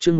chương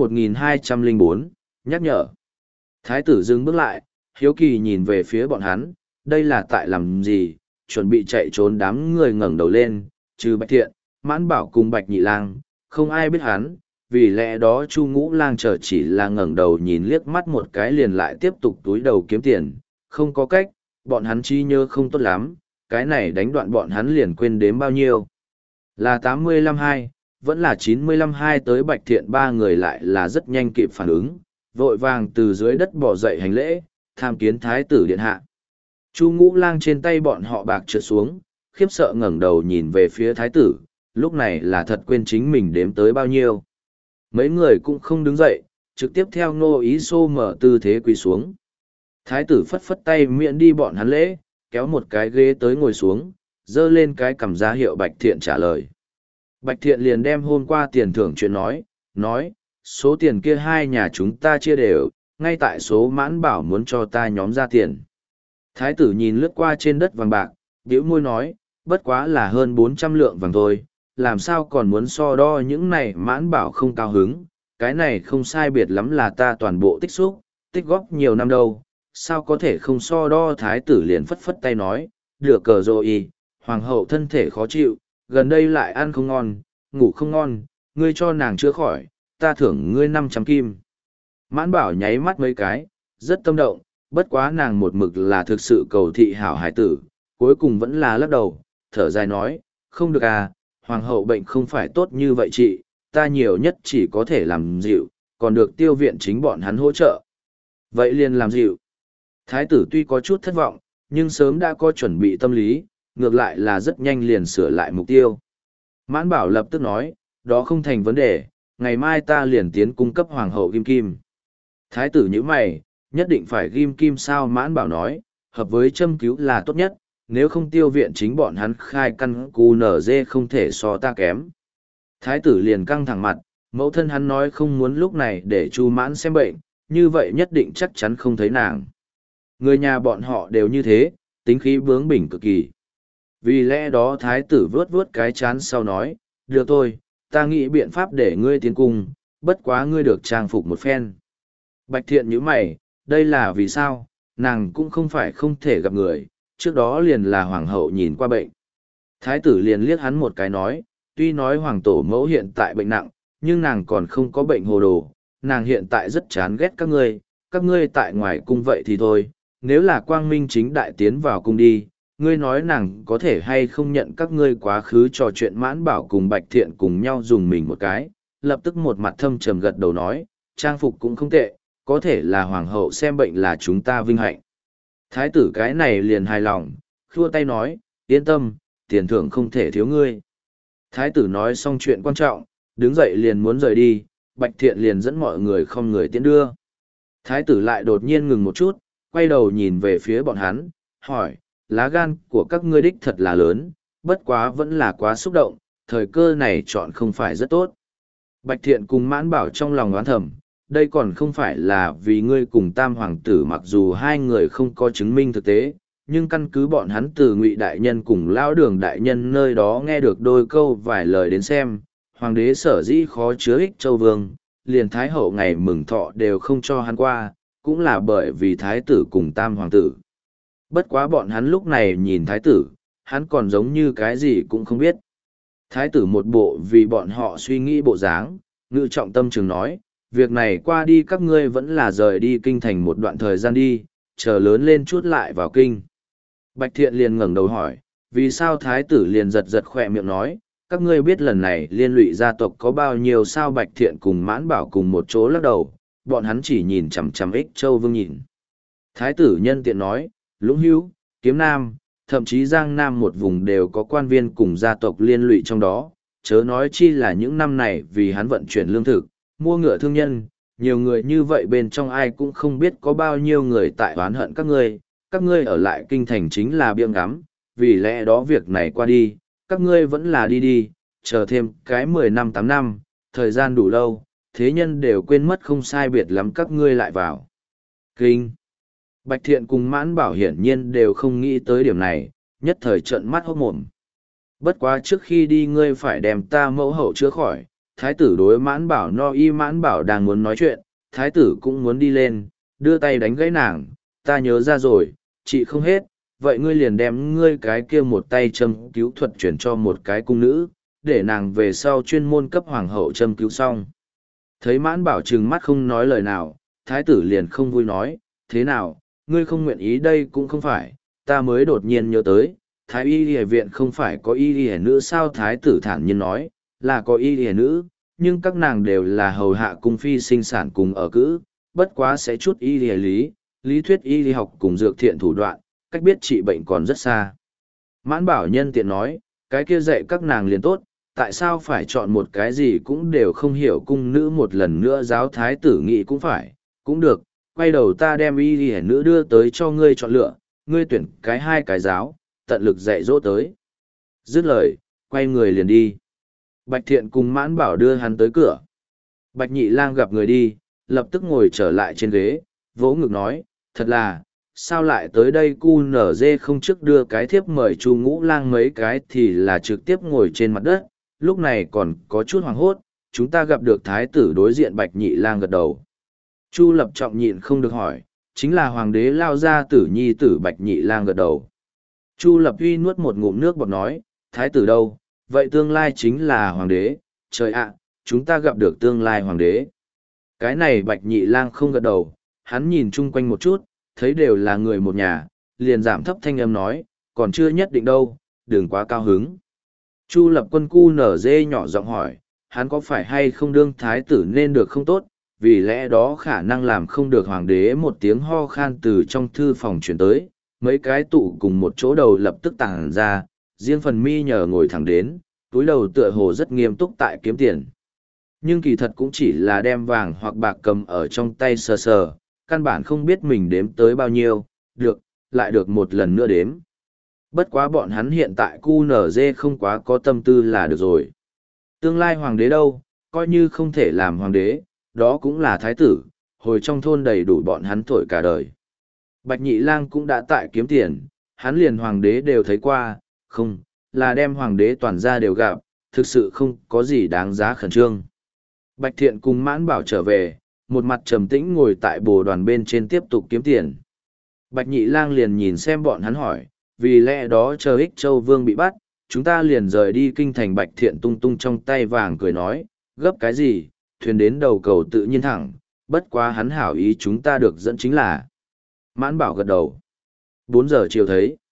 1204, nhắc nhở. Thái tử dừng bước lại, hiếu kỳ nhìn về phía bọn hắn, đây là tại làm gì, chuẩn bị chạy trốn. Đám người ngẩng đầu lên, trừ Bạch Thiện, Mãn Bảo cùng Bạch Nhị Lang, không ai biết hắn, vì lẽ đó Chu Ngũ Lang chờ chỉ là ngẩng đầu nhìn liếc mắt một cái liền lại tiếp tục túi đầu kiếm tiền, không có cách, bọn hắn trí nhớ không tốt lắm, cái này đánh đoạn bọn hắn liền quên đếm bao nhiêu. Là 85-2, vẫn là 95-2 tới Bạch Thiện ba người lại là rất nhanh kịp phản ứng, vội vàng từ dưới đất bò dậy hành lễ, tham kiến Thái tử điện hạ. Chu Ngũ Lang trên tay bọn họ bạc trượt xuống, khiếp sợ ngẩng đầu nhìn về phía Thái tử, lúc này là thật quên chính mình đếm tới bao nhiêu. Mấy người cũng không đứng dậy, trực tiếp theo Ngô Ý Xô mở tư thế quỳ xuống. Thái tử phất phất tay miễn đi bọn hắn lễ, kéo một cái ghế tới ngồi xuống, dơ lên cái cầm giá hiệu Bạch Thiện trả lời. Bạch Thiện liền đem hôm qua tiền thưởng chuyện nói, số tiền kia hai nhà chúng ta chia đều, ngay tại số Mãn Bảo muốn cho ta nhóm ra tiền. Thái tử nhìn lướt qua trên đất vàng bạc, bĩu môi nói, bất quá là hơn 400 lượng vàng thôi, làm sao còn muốn so đo những này. Mãn Bảo không cao hứng, cái này không sai biệt lắm là ta toàn bộ tích xúc, tích góp nhiều năm đâu, sao có thể không so đo. Thái tử liền phất phất tay nói, được cờ rồi, hoàng hậu thân thể khó chịu, gần đây lại ăn không ngon, ngủ không ngon, ngươi cho nàng chữa khỏi, ta thưởng ngươi 500 kim. Mãn Bảo nháy mắt mấy cái, rất tâm động, bất quá nàng một mực là thực sự cầu thị hảo hải tử, cuối cùng vẫn là lắc đầu, thở dài nói, không được à, hoàng hậu bệnh không phải tốt như vậy chị, ta nhiều nhất chỉ có thể làm dịu, còn được tiêu viện chính bọn hắn hỗ trợ. Vậy liền làm dịu. Thái tử tuy có chút thất vọng, nhưng sớm đã có chuẩn bị tâm lý, ngược lại là rất nhanh liền sửa lại mục tiêu. Mãn Bảo lập tức nói, đó không thành vấn đề, ngày mai ta liền tiến cung cấp hoàng hậu ghim kim. Thái tử nhíu mày, nhất định phải ghim kim sao? Mãn Bảo nói, hợp với châm cứu là tốt nhất, nếu không tiêu viện chính bọn hắn khai căn cu nở dê không thể so ta kém. Thái tử liền căng thẳng mặt, mẫu thân hắn nói không muốn lúc này để Chu Mãn xem bệnh, như vậy nhất định chắc chắn không thấy nàng. Người nhà bọn họ đều như thế, tính khí bướng bỉnh cực kỳ. Vì lẽ đó thái tử vớt vớt cái chán sau nói, được thôi, ta nghĩ biện pháp để ngươi tiến cung, bất quá ngươi được trang phục một phen. Bạch Thiện nhíu mày, đây là vì sao, nàng cũng không phải không thể gặp người, trước đó liền là hoàng hậu nhìn qua bệnh. Thái tử liền liếc hắn một cái nói, tuy nói hoàng tổ mẫu hiện tại bệnh nặng, nhưng nàng còn không có bệnh hồ đồ, nàng hiện tại rất chán ghét các ngươi tại ngoài cung vậy thì thôi, nếu là quang minh chính đại tiến vào cung đi, ngươi nói nàng có thể hay không nhận các ngươi quá khứ trò chuyện. Mãn Bảo cùng Bạch Thiện cùng nhau dùng mình một cái, lập tức một mặt thâm trầm gật đầu nói, trang phục cũng không tệ, có thể là hoàng hậu xem bệnh là chúng ta vinh hạnh. Thái tử cái này liền hài lòng, khua tay nói, yên tâm, tiền thưởng không thể thiếu ngươi. Thái tử nói xong chuyện quan trọng, đứng dậy liền muốn rời đi, Bạch Thiện liền dẫn mọi người không người tiễn đưa. Thái tử lại đột nhiên ngừng một chút, quay đầu nhìn về phía bọn hắn, hỏi, lá gan của các ngươi đích thật là lớn, bất quá vẫn là quá xúc động, thời cơ này chọn không phải rất tốt. Bạch Thiện cùng Mãn Bảo trong lòng oán thầm, đây còn không phải là vì ngươi cùng Tam Hoàng tử, mặc dù hai người không có chứng minh thực tế, nhưng căn cứ bọn hắn từ Ngụy đại nhân cùng Lão Đường đại nhân nơi đó nghe được đôi câu vài lời đến xem, hoàng đế sở dĩ khó chứa Ích Châu Vương, liền Thái hậu ngày mừng thọ đều không cho hắn qua, cũng là bởi vì Thái tử cùng Tam Hoàng tử. Bất quá bọn hắn lúc này nhìn Thái tử, hắn còn giống như cái gì cũng không biết. Thái tử một bộ vì bọn họ suy nghĩ bộ dáng, ngự trọng tâm trường nói, việc này qua đi các ngươi vẫn là rời đi kinh thành một đoạn thời gian đi, chờ lớn lên chút lại vào kinh. Bạch Thiện liền ngẩng đầu hỏi, vì sao Thái tử liền giật giật khỏe miệng nói, các ngươi biết lần này liên lụy gia tộc có bao nhiêu sao? Bạch Thiện cùng Mãn Bảo cùng một chỗ lắc đầu, bọn hắn chỉ nhìn chằm chằm Ích Châu Vương nhìn. Thái tử nhân tiện nói, Lũng Hữu, Kiếm Nam, thậm chí Giang Nam một vùng đều có quan viên cùng gia tộc liên lụy trong đó, chớ nói chi là những năm này vì hắn vận chuyển lương thực, mua ngựa thương nhân, nhiều người như vậy bên trong ai cũng không biết có bao nhiêu người tại oán hận các ngươi ở lại kinh thành chính là biếng ngắm, vì lẽ đó việc này qua đi, các ngươi vẫn là đi, chờ thêm cái 10 năm 8 năm, thời gian đủ lâu, thế nhân đều quên mất không sai biệt lắm các ngươi lại vào kinh. Bạch Thiện cùng Mãn Bảo hiển nhiên đều không nghĩ tới điểm này, nhất thời trợn mắt hốt mồm. Bất quá trước khi đi ngươi phải đem ta mẫu hậu chữa khỏi, thái tử đối Mãn Bảo no y. Mãn Bảo đang muốn nói chuyện, thái tử cũng muốn đi lên, đưa tay đánh gãy nàng, ta nhớ ra rồi, chị không hết, vậy ngươi liền đem ngươi cái kia một tay châm cứu thuật chuyển cho một cái cung nữ, để nàng về sau chuyên môn cấp hoàng hậu châm cứu xong. Thấy Mãn Bảo trừng mắt không nói lời nào, thái tử liền không vui nói, thế nào, ngươi không nguyện ý đây cũng không phải, ta mới đột nhiên nhớ tới, thái y y viện không phải có y y nữ sao? Thái tử thản nhiên nói, là có y y nữ, nhưng các nàng đều là hầu hạ cung phi sinh sản cùng ở cữ, bất quá sẽ chút y y lý thuyết y y học cùng dược thiện thủ đoạn, cách biết trị bệnh còn rất xa. Mãn Bảo nhân tiện nói, cái kia dạy các nàng liền tốt, tại sao phải chọn một cái gì cũng đều không hiểu? Cung nữ một lần nữa giáo. Thái tử nghĩ cũng phải, cũng được, quay đầu ta đem y y nữ đưa tới cho ngươi chọn lựa, ngươi tuyển cái hai cái giáo, tận lực dạy dỗ tới. Dứt lời, quay người liền đi. Bạch Thiện cùng Mãn Bảo đưa hắn tới cửa. Bạch Nhị Lang gặp người đi, lập tức ngồi trở lại trên ghế, vỗ ngực nói, thật là, sao lại tới đây? Cu nở dê không trước đưa cái thiếp mời Chu Ngũ Lang mấy cái thì là trực tiếp ngồi trên mặt đất, lúc này còn có chút hoảng hốt, chúng ta gặp được thái tử. Đối diện Bạch Nhị Lang gật đầu. Chu Lập Trọng nhịn không được hỏi, chính là hoàng đế lao ra tử nhi tử? Bạch Nhị Lang gật đầu. Chu Lập Uy nuốt một ngụm nước bọt nói, thái tử đâu, vậy tương lai chính là hoàng đế, trời ạ, chúng ta gặp được tương lai hoàng đế. Cái này Bạch Nhị Lang không gật đầu, hắn nhìn chung quanh một chút, thấy đều là người một nhà, liền giảm thấp thanh âm nói, còn chưa nhất định đâu, đừng quá cao hứng. Chu Lập Quân cu nở dê nhỏ giọng hỏi, hắn có phải hay không đương thái tử nên được không tốt, vì lẽ đó khả năng làm không được hoàng đế? Một tiếng ho khan từ trong thư phòng chuyển tới, mấy cái tụ cùng một chỗ đầu lập tức tàng ra, riêng phần mi nhờ ngồi thẳng đến, túi đầu tựa hồ rất nghiêm túc tại kiếm tiền. Nhưng kỳ thật cũng chỉ là đem vàng hoặc bạc cầm ở trong tay sờ sờ, căn bản không biết mình đếm tới bao nhiêu, được, lại được một lần nữa đếm. Bất quá bọn hắn hiện tại QNZ không quá có tâm tư là được rồi. Tương lai hoàng đế đâu, coi như không thể làm hoàng đế, đó cũng là thái tử, hồi trong thôn đầy đủ bọn hắn thổi cả đời. Bạch Nhị Lang cũng đã tại kiếm tiền, hắn liền hoàng đế đều thấy qua, không, là đem hoàng đế toàn gia đều gặp, thực sự không có gì đáng giá khẩn trương. Bạch Thiện cùng Mãn Bảo trở về, một mặt trầm tĩnh ngồi tại bồ đoàn bên trên tiếp tục kiếm tiền. Bạch Nhị Lang liền nhìn xem bọn hắn hỏi, vì lẽ đó chờ Ích Châu Vương bị bắt, chúng ta liền rời đi kinh thành. Bạch Thiện tung tung trong tay vàng cười nói, gấp cái gì, thuyền đến đầu cầu tự nhiên thẳng, bất quá hắn hảo ý chúng ta được dẫn chính là. Mãn Bảo gật đầu. 4 giờ chiều thấy.